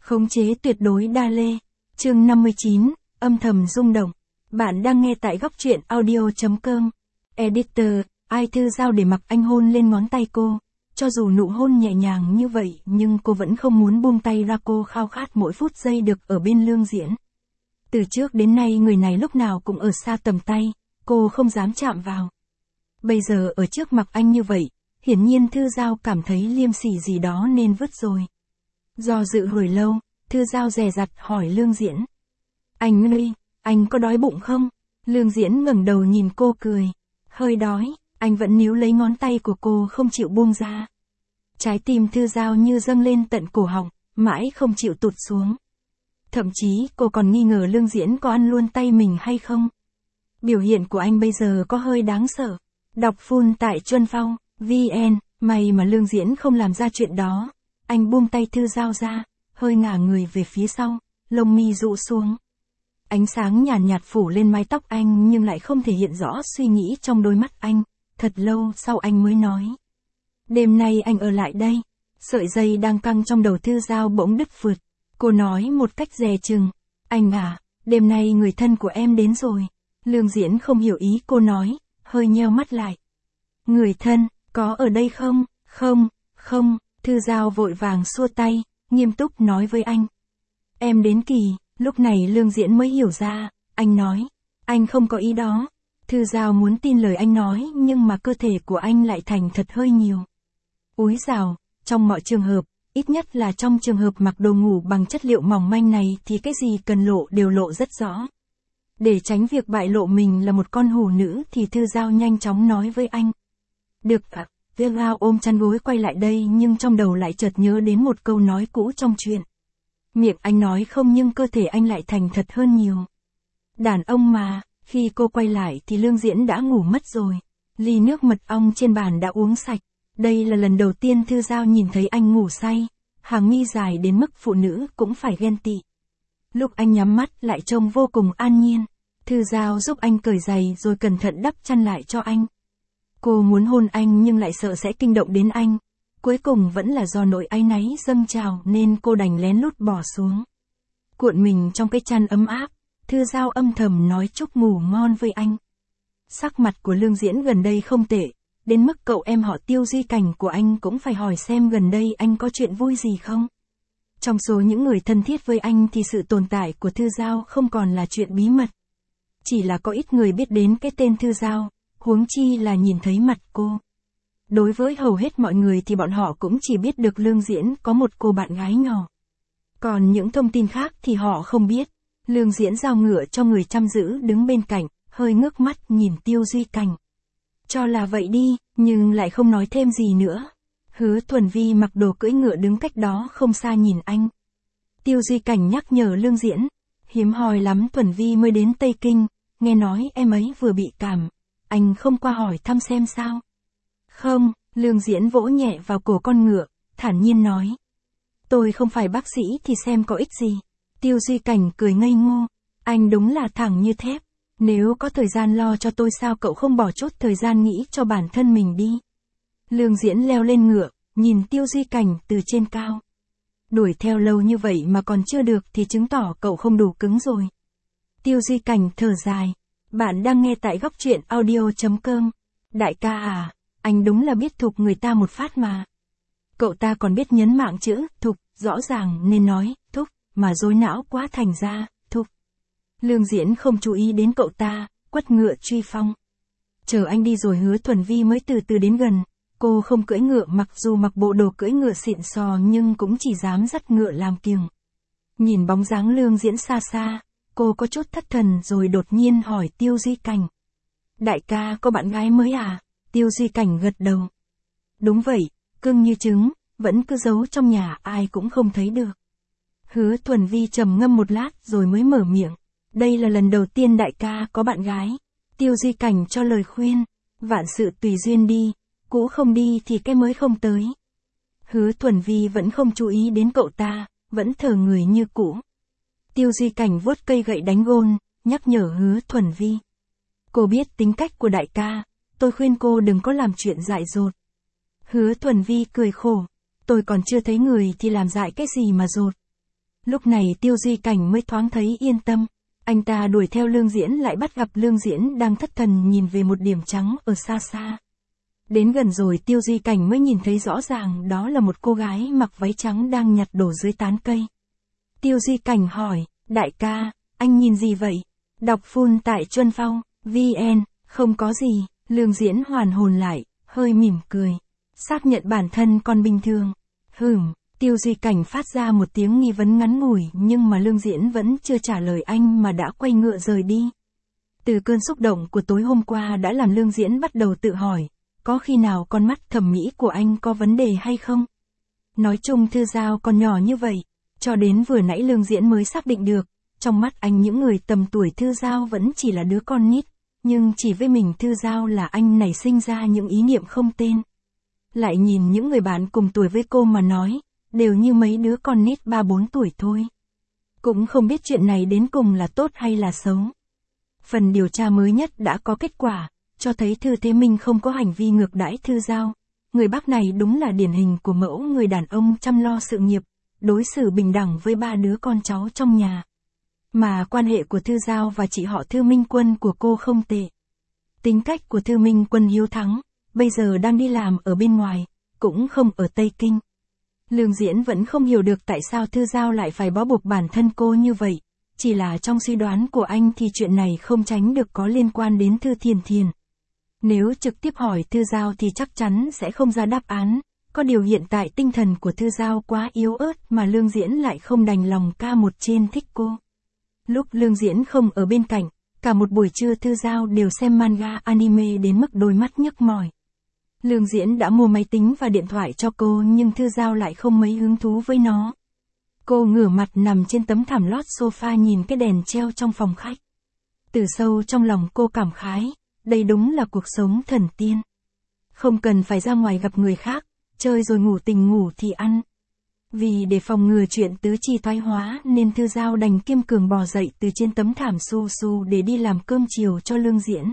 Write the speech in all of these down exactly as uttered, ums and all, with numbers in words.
Khống chế tuyệt đối đa lê. Chương năm mươi chín, âm thầm rung động. Bạn đang nghe tại góc truyện audio.com. Editor, ai Thư Giao để mặc anh hôn lên ngón tay cô. Cho dù nụ hôn nhẹ nhàng như vậy nhưng cô vẫn không muốn buông tay ra, cô khao khát mỗi phút giây được ở bên Lương Diễn. Từ trước đến nay người này lúc nào cũng ở xa tầm tay, cô không dám chạm vào. Bây giờ ở trước mặt anh như vậy, hiển nhiên Thư Giao cảm thấy liêm sỉ gì đó nên vứt rồi. Do dự hồi lâu, Thư Giao dè dặt hỏi Lương Diễn. Anh ơi, anh có đói bụng không? Lương Diễn ngẩng đầu nhìn cô cười. Hơi đói, anh vẫn níu lấy ngón tay của cô không chịu buông ra. Trái tim Thư Giao như dâng lên tận cổ họng, mãi không chịu tụt xuống. Thậm chí cô còn nghi ngờ Lương Diễn có ăn luôn tay mình hay không. Biểu hiện của anh bây giờ có hơi đáng sợ. Đọc full tại Chuân Phong, vn, may mà Lương Diễn không làm ra chuyện đó. Anh buông tay Thư Giao ra, hơi ngả người về phía sau, lông mi rũ xuống. Ánh sáng nhàn nhạt phủ lên mái tóc anh nhưng lại không thể hiện rõ suy nghĩ trong đôi mắt anh. Thật lâu sau anh mới nói. Đêm nay anh ở lại đây. Sợi dây đang căng trong đầu Thư Giao bỗng đứt phượt. Cô nói một cách dè chừng. Anh à, đêm nay người thân của em đến rồi. Lương Diễn không hiểu ý cô nói, hơi nheo mắt lại. Người thân, có ở đây không? Không, không. Thư Giao vội vàng xua tay, nghiêm túc nói với anh. Em đến kỳ. Lúc này Lương Diễn mới hiểu ra, anh nói. Anh không có ý đó. Thư Giao muốn tin lời anh nói nhưng mà cơ thể của anh lại thành thật hơi nhiều. Úi dào, trong mọi trường hợp, ít nhất là trong trường hợp mặc đồ ngủ bằng chất liệu mỏng manh này thì cái gì cần lộ đều lộ rất rõ. Để tránh việc bại lộ mình là một con hủ nữ thì Thư Giao nhanh chóng nói với anh. Được ạ, Viêm Lao ôm chăn gối quay lại đây nhưng trong đầu lại chợt nhớ đến một câu nói cũ trong chuyện. Miệng anh nói không nhưng cơ thể anh lại thành thật hơn nhiều. Đàn ông mà, khi cô quay lại thì Lương Diễn đã ngủ mất rồi. Ly nước mật ong trên bàn đã uống sạch. Đây là lần đầu tiên Thư Giao nhìn thấy anh ngủ say. Hàng mi dài đến mức phụ nữ cũng phải ghen tị. Lúc anh nhắm mắt lại trông vô cùng an nhiên. Thư Giao giúp anh cởi giày rồi cẩn thận đắp chăn lại cho anh. Cô muốn hôn anh nhưng lại sợ sẽ kinh động đến anh. Cuối cùng vẫn là do nỗi áy náy dâng trào nên cô đành lén lút bỏ xuống. Cuộn mình trong cái chăn ấm áp, Thư Giao âm thầm nói chúc ngủ ngon với anh. Sắc mặt của Lương Diễn gần đây không tệ, đến mức cậu em họ Tiêu Duy Cảnh của anh cũng phải hỏi xem gần đây anh có chuyện vui gì không. Trong số những người thân thiết với anh thì sự tồn tại của Thư Giao không còn là chuyện bí mật. Chỉ là có ít người biết đến cái tên Thư Giao, huống chi là nhìn thấy mặt cô. Đối với hầu hết mọi người thì bọn họ cũng chỉ biết được Lương Diễn có một cô bạn gái nhỏ. Còn những thông tin khác thì họ không biết. Lương Diễn giao ngựa cho người chăm giữ đứng bên cạnh, hơi ngước mắt nhìn Tiêu Duy Cảnh. Cho là vậy đi, nhưng lại không nói thêm gì nữa. Hứa Thuần Vi mặc đồ cưỡi ngựa đứng cách đó không xa nhìn anh. Tiêu Duy Cảnh nhắc nhở Lương Diễn. Hiếm hoi lắm Thuần Vi mới đến Tây Kinh, nghe nói em ấy vừa bị cảm. Anh không qua hỏi thăm xem sao? Không, Lương Diễn vỗ nhẹ vào cổ con ngựa, thản nhiên nói. Tôi không phải bác sĩ thì xem có ích gì. Tiêu Duy Cảnh cười ngây ngô. Anh đúng là thẳng như thép. Nếu có thời gian lo cho tôi sao cậu không bỏ chút thời gian nghĩ cho bản thân mình đi. Lương Diễn leo lên ngựa, nhìn Tiêu Duy Cảnh từ trên cao. Đuổi theo lâu như vậy mà còn chưa được thì chứng tỏ cậu không đủ cứng rồi. Tiêu Duy Cảnh thở dài. Bạn đang nghe tại góc truyện audio.com. Đại ca à, anh đúng là biết thục người ta một phát mà. Cậu ta còn biết nhấn mạng chữ thục, rõ ràng nên nói thúc, mà rối não quá thành ra thục. Lương Diễn không chú ý đến cậu ta, quất ngựa truy phong. Chờ anh đi rồi Hứa Thuần Vi mới từ từ đến gần. Cô không cưỡi ngựa mặc dù mặc bộ đồ cưỡi ngựa xịn sò nhưng cũng chỉ dám dắt ngựa làm kiềng. Nhìn bóng dáng Lương Diễn xa xa, cô có chút thất thần rồi đột nhiên hỏi Tiêu Duy Cảnh. Đại ca có bạn gái mới à? Tiêu Duy Cảnh gật đầu. Đúng vậy, cưng như trứng, vẫn cứ giấu trong nhà ai cũng không thấy được. Hứa Thuần Vi trầm ngâm một lát rồi mới mở miệng. Đây là lần đầu tiên đại ca có bạn gái. Tiêu Duy Cảnh cho lời khuyên. Vạn sự tùy duyên đi, cũ không đi thì cái mới không tới. Hứa Thuần Vi vẫn không chú ý đến cậu ta, vẫn thờ người như cũ. Tiêu Duy Cảnh vuốt cây gậy đánh gôn, nhắc nhở Hứa Thuần Vi. Cô biết tính cách của đại ca, tôi khuyên cô đừng có làm chuyện dại dột. Hứa Thuần Vi cười khổ. Tôi còn chưa thấy người thì làm dại cái gì mà dột. Lúc này Tiêu Duy Cảnh mới thoáng thấy yên tâm. Anh ta đuổi theo Lương Diễn lại bắt gặp Lương Diễn đang thất thần nhìn về một điểm trắng ở xa xa. Đến gần rồi Tiêu Duy Cảnh mới nhìn thấy rõ ràng đó là một cô gái mặc váy trắng đang nhặt đồ dưới tán cây. Tiêu Duy Cảnh hỏi, đại ca, anh nhìn gì vậy? Đọc full tại Chuân Phong, vn, không có gì, Lương Diễn hoàn hồn lại, hơi mỉm cười. Xác nhận bản thân còn bình thường. Hửm, Tiêu Duy Cảnh phát ra một tiếng nghi vấn ngắn ngủi nhưng mà Lương Diễn vẫn chưa trả lời anh mà đã quay ngựa rời đi. Từ cơn xúc động của tối hôm qua đã làm Lương Diễn bắt đầu tự hỏi, có khi nào con mắt thẩm mỹ của anh có vấn đề hay không? Nói chung Thư Giao còn nhỏ như vậy, cho đến vừa nãy Lương Diễn mới xác định được, trong mắt anh những người tầm tuổi Thư Giao vẫn chỉ là đứa con nít, nhưng chỉ với mình Thư Giao là anh nảy sinh ra những ý niệm không tên. Lại nhìn những người bạn cùng tuổi với cô mà nói, đều như mấy đứa con nít ba bốn tuổi thôi. Cũng không biết chuyện này đến cùng là tốt hay là xấu. Phần điều tra mới nhất đã có kết quả, cho thấy Thư Thế Minh không có hành vi ngược đãi Thư Giao. Người bác này đúng là điển hình của mẫu người đàn ông chăm lo sự nghiệp, đối xử bình đẳng với ba đứa con cháu trong nhà. Mà quan hệ của Thư Giao và chị họ Thư Minh Quân của cô không tệ. Tính cách của Thư Minh Quân hiếu thắng, bây giờ đang đi làm ở bên ngoài, cũng không ở Tây Kinh. Lương Diễn vẫn không hiểu được tại sao Thư Giao lại phải bó buộc bản thân cô như vậy, chỉ là trong suy đoán của anh thì chuyện này không tránh được có liên quan đến Thư Thiền Thiền. Nếu trực tiếp hỏi Thư Giao thì chắc chắn sẽ không ra đáp án, có điều hiện tại tinh thần của Thư Giao quá yếu ớt mà Lương Diễn lại không đành lòng ca một trên thích cô. Lúc Lương Diễn không ở bên cạnh, cả một buổi trưa Thư Giao đều xem manga anime đến mức đôi mắt nhức mỏi. Lương Diễn đã mua máy tính và điện thoại cho cô nhưng Thư Giao lại không mấy hứng thú với nó. Cô ngửa mặt nằm trên tấm thảm lót sofa nhìn cái đèn treo trong phòng khách. Từ sâu trong lòng cô cảm khái, đây đúng là cuộc sống thần tiên. Không cần phải ra ngoài gặp người khác, chơi rồi ngủ tỉnh ngủ thì ăn. Vì để phòng ngừa chuyện tứ chi thoái hóa nên Thư Giao đành kiên cường bò dậy từ trên tấm thảm su su để đi làm cơm chiều cho Lương Diễn.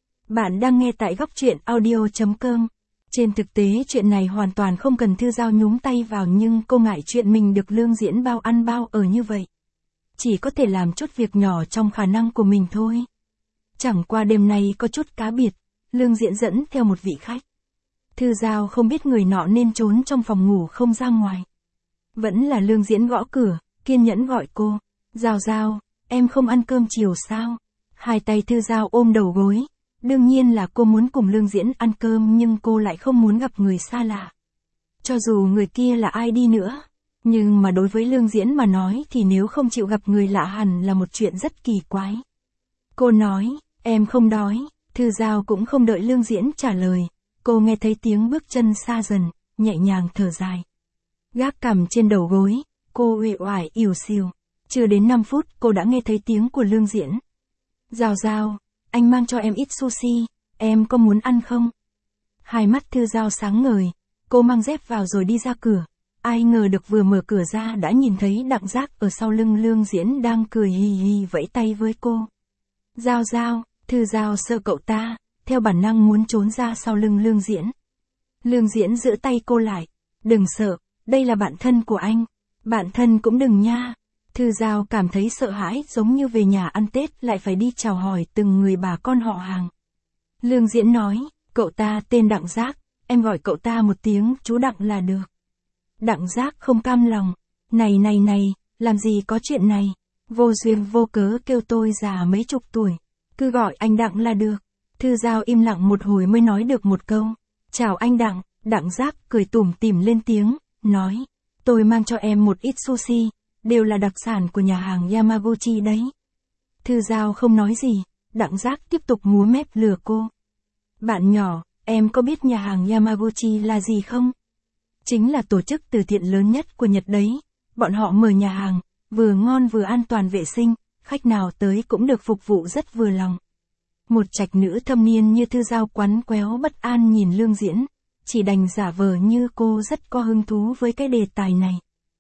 Bạn đang nghe tại góc truyện audio chấm com. Trên thực tế chuyện này hoàn toàn không cần Thư Giao nhúng tay vào nhưng cô ngại chuyện mình được Lương Diễn bao ăn bao ở như vậy. Chỉ có thể làm chút việc nhỏ trong khả năng của mình thôi. Chẳng qua đêm nay có chút cá biệt, Lương Diễn dẫn theo một vị khách. Thư Giao không biết người nọ nên trốn trong phòng ngủ không ra ngoài. Vẫn là Lương Diễn gõ cửa, kiên nhẫn gọi cô. Giao Giao, em không ăn cơm chiều sao? Hai tay Thư Giao ôm đầu gối. Đương nhiên là cô muốn cùng Lương Diễn ăn cơm nhưng cô lại không muốn gặp người xa lạ. Cho dù người kia là ai đi nữa. Nhưng mà đối với Lương Diễn mà nói thì nếu không chịu gặp người lạ hẳn là một chuyện rất kỳ quái. Cô nói, em không đói. Thư Giao cũng không đợi Lương Diễn trả lời. Cô nghe thấy tiếng bước chân xa dần, nhẹ nhàng thở dài. Gác cằm trên đầu gối, cô uể oải ỉu xìu. Chưa đến năm phút cô đã nghe thấy tiếng của Lương Diễn. Giao Giao, anh mang cho em ít sushi, em có muốn ăn không? Hai mắt Thư Giao sáng ngời, cô mang dép vào rồi đi ra cửa. Ai ngờ được vừa mở cửa ra đã nhìn thấy Đặng Giác ở sau lưng Lương Diễn đang cười hì hì vẫy tay với cô. Giao Giao, Thư Giao sợ cậu ta, theo bản năng muốn trốn ra sau lưng Lương Diễn. Lương Diễn giữ tay cô lại, đừng sợ, đây là bạn thân của anh, bạn thân cũng đừng nha. Thư Giao cảm thấy sợ hãi giống như về nhà ăn Tết lại phải đi chào hỏi từng người bà con họ hàng. Lương Diễn nói, cậu ta tên Đặng Giác, em gọi cậu ta một tiếng chú Đặng là được. Đặng Giác không cam lòng, này này này, làm gì có chuyện này, vô duyên vô cớ kêu tôi già mấy chục tuổi, cứ gọi anh Đặng là được. Thư Giao im lặng một hồi mới nói được một câu, chào anh Đặng. Đặng Giác cười tủm tỉm lên tiếng, nói, tôi mang cho em một ít sushi, đều là đặc sản của nhà hàng Yamaguchi đấy. Thư Giao không nói gì, Đặng Giác tiếp tục múa mép lừa cô. Bạn nhỏ, em có biết nhà hàng Yamaguchi là gì không? Chính là tổ chức từ thiện lớn nhất của Nhật đấy. Bọn họ mở nhà hàng, vừa ngon vừa an toàn vệ sinh, khách nào tới cũng được phục vụ rất vừa lòng. Một trạch nữ thâm niên như Thư Giao quắn quéo bất an nhìn Lương Diễn, chỉ đành giả vờ như cô rất có hứng thú với cái đề tài này.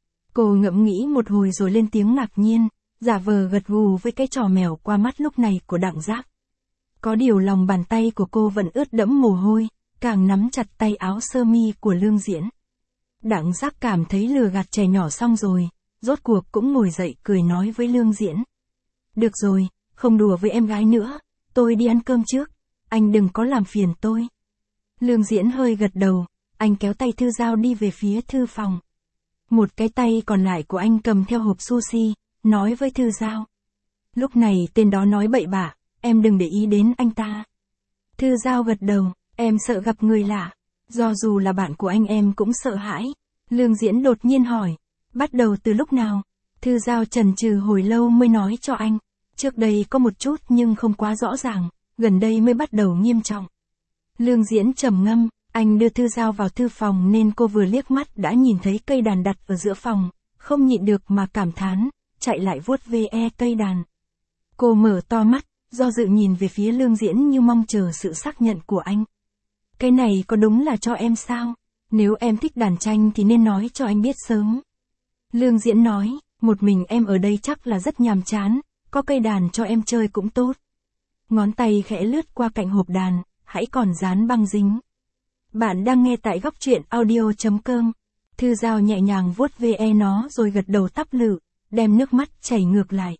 Cô ngẫm nghĩ một hồi rồi lên tiếng ngạc nhiên, giả vờ gật gù với cái trò mèo qua mắt lúc này của Đặng Giác. Có điều lòng bàn tay của cô vẫn ướt đẫm mồ hôi, càng nắm chặt tay áo sơ mi của Lương Diễn. Đặng Giác cảm thấy lừa gạt trẻ nhỏ xong rồi, rốt cuộc cũng ngồi dậy cười nói với Lương Diễn. Được rồi, không đùa với em gái nữa, tôi đi ăn cơm trước, anh đừng có làm phiền tôi. Lương Diễn hơi gật đầu, anh kéo tay Thư Giao đi về phía thư phòng. Một cái tay còn lại của anh cầm theo hộp sushi, nói với Thư Giao. Lúc này tên đó nói bậy bạ, em đừng để ý đến anh ta. Thư Giao gật đầu, em sợ gặp người lạ, do dù là bạn của anh em cũng sợ hãi. Lương Diễn đột nhiên hỏi, bắt đầu từ lúc nào? Thư Giao chần chừ hồi lâu mới nói cho anh, trước đây có một chút nhưng không quá rõ ràng, gần đây mới bắt đầu nghiêm trọng. Lương Diễn trầm ngâm, anh đưa Thư Giao vào thư phòng nên cô vừa liếc mắt đã nhìn thấy cây đàn đặt ở giữa phòng, không nhịn được mà cảm thán, chạy lại vuốt ve cây đàn. Cô mở to mắt, do dự nhìn về phía Lương Diễn như mong chờ sự xác nhận của anh. Cái này có đúng là cho em sao? Nếu em thích đàn tranh thì nên nói cho anh biết sớm. Lương Diễn nói, một mình em ở đây chắc là rất nhàm chán, có cây đàn cho em chơi cũng tốt. Ngón tay khẽ lướt qua cạnh hộp đàn, hãy còn dán băng dính. Bạn đang nghe tại góc truyện audio chấm com. Thư Giao nhẹ nhàng vuốt ve nó rồi gật đầu tắp lự, đem nước mắt chảy ngược lại.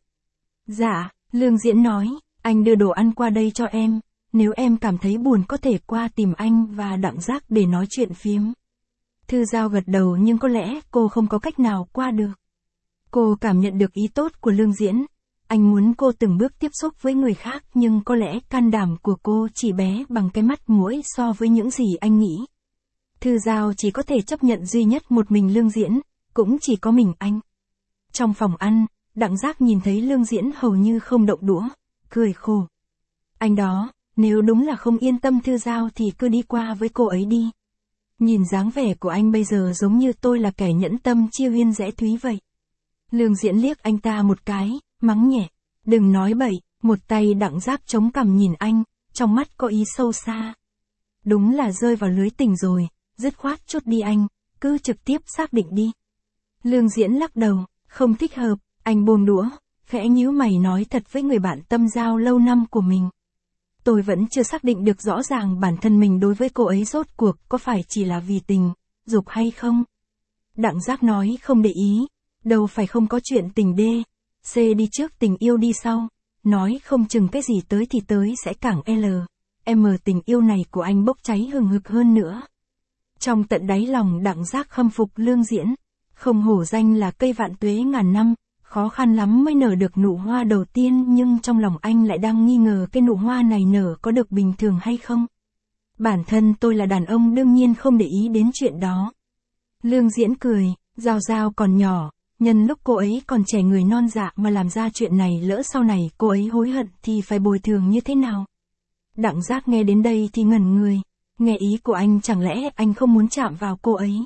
Dạ, Lương Diễn nói, anh đưa đồ ăn qua đây cho em, nếu em cảm thấy buồn có thể qua tìm anh và Đặng Giác để nói chuyện phiếm. Thư Giao gật đầu nhưng có lẽ cô không có cách nào qua được. Cô cảm nhận được ý tốt của Lương Diễn. Anh muốn cô từng bước tiếp xúc với người khác nhưng có lẽ can đảm của cô chỉ bé bằng cái mắt mũi so với những gì anh nghĩ. Thư Giao chỉ có thể chấp nhận duy nhất một mình Lương Diễn, cũng chỉ có mình anh. Trong phòng ăn, Đặng Giác nhìn thấy Lương Diễn hầu như không động đũa, cười khổ. Anh đó, nếu đúng là không yên tâm Thư Giao thì cứ đi qua với cô ấy đi. Nhìn dáng vẻ của anh bây giờ giống như tôi là kẻ nhẫn tâm chia huyên rẽ thúy vậy. Lương Diễn liếc anh ta một cái, mắng nhẹ, đừng nói bậy, một tay Đặng Giác chống cằm nhìn anh, trong mắt có ý sâu xa. Đúng là rơi vào lưới tình rồi, dứt khoát chốt đi anh, cứ trực tiếp xác định đi. Lương Diễn lắc đầu, không thích hợp, anh buông đũa, khẽ nhíu mày nói thật với người bạn tâm giao lâu năm của mình. Tôi vẫn chưa xác định được rõ ràng bản thân mình đối với cô ấy rốt cuộc có phải chỉ là vì tình, dục hay không. Đặng Giác nói không để ý, đâu phải không có chuyện tình đê, C đi trước tình yêu đi sau, nói không chừng cái gì tới thì tới sẽ cảng L, M tình yêu này của anh bốc cháy hừng hực hơn nữa. Trong tận đáy lòng Đặng Giác khâm phục Lương Diễn, không hổ danh là cây vạn tuế ngàn năm, khó khăn lắm mới nở được nụ hoa đầu tiên nhưng trong lòng anh lại đang nghi ngờ cái nụ hoa này nở có được bình thường hay không. Bản thân tôi là đàn ông đương nhiên không để ý đến chuyện đó. Lương Diễn cười, Giao Giao còn nhỏ, nhân lúc cô ấy còn trẻ người non dạ mà làm ra chuyện này lỡ sau này cô ấy hối hận thì phải bồi thường như thế nào. Đặng Giác nghe đến đây thì ngẩn người, nghe ý của anh chẳng lẽ anh không muốn chạm vào cô ấy.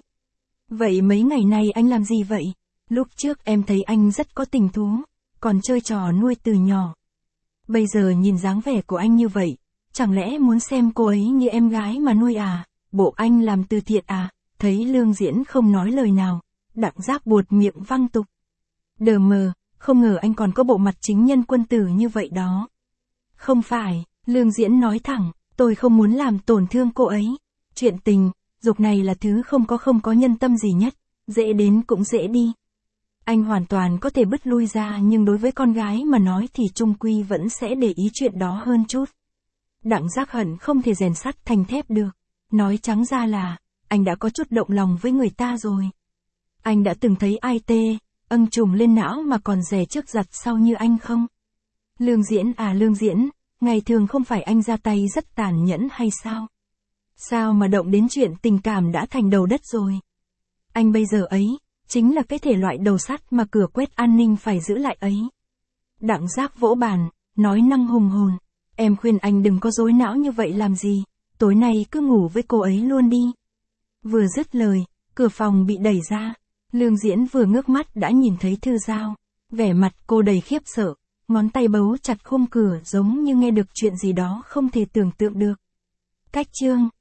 Vậy mấy ngày nay anh làm gì vậy? Lúc trước em thấy anh rất có tình thú, còn chơi trò nuôi từ nhỏ. Bây giờ nhìn dáng vẻ của anh như vậy, chẳng lẽ muốn xem cô ấy như em gái mà nuôi à, bộ anh làm từ thiện à? Thấy Lương Diễn không nói lời nào, Đặng Giác buột miệng văng tục. Đờ mờ, không ngờ anh còn có bộ mặt chính nhân quân tử như vậy đó. Không phải, Lương Diễn nói thẳng, tôi không muốn làm tổn thương cô ấy. Chuyện tình, dục này là thứ không có không có nhân tâm gì nhất, dễ đến cũng dễ đi. Anh hoàn toàn có thể bứt lui ra nhưng đối với con gái mà nói thì chung quy vẫn sẽ để ý chuyện đó hơn chút. Đặng Giác hận không thể rèn sắt thành thép được. Nói trắng ra là, anh đã có chút động lòng với người ta rồi. Anh đã từng thấy ai tê, âng trùm lên não mà còn rẻ trước giặt sau như anh không? Lương Diễn à Lương Diễn, ngày thường không phải anh ra tay rất tàn nhẫn hay sao? Sao mà động đến chuyện tình cảm đã thành đầu đất rồi? Anh bây giờ ấy, chính là cái thể loại đầu sắt mà cửa quét an ninh phải giữ lại ấy. Đặng Giác vỗ bàn, nói năng hùng hồn, em khuyên anh đừng có rối não như vậy làm gì, tối nay cứ ngủ với cô ấy luôn đi. Vừa dứt lời, cửa phòng bị đẩy ra, Lương Diễn vừa ngước mắt đã nhìn thấy Thư Giao, vẻ mặt cô đầy khiếp sợ, ngón tay bấu chặt khung cửa giống như nghe được chuyện gì đó không thể tưởng tượng được. Cách chương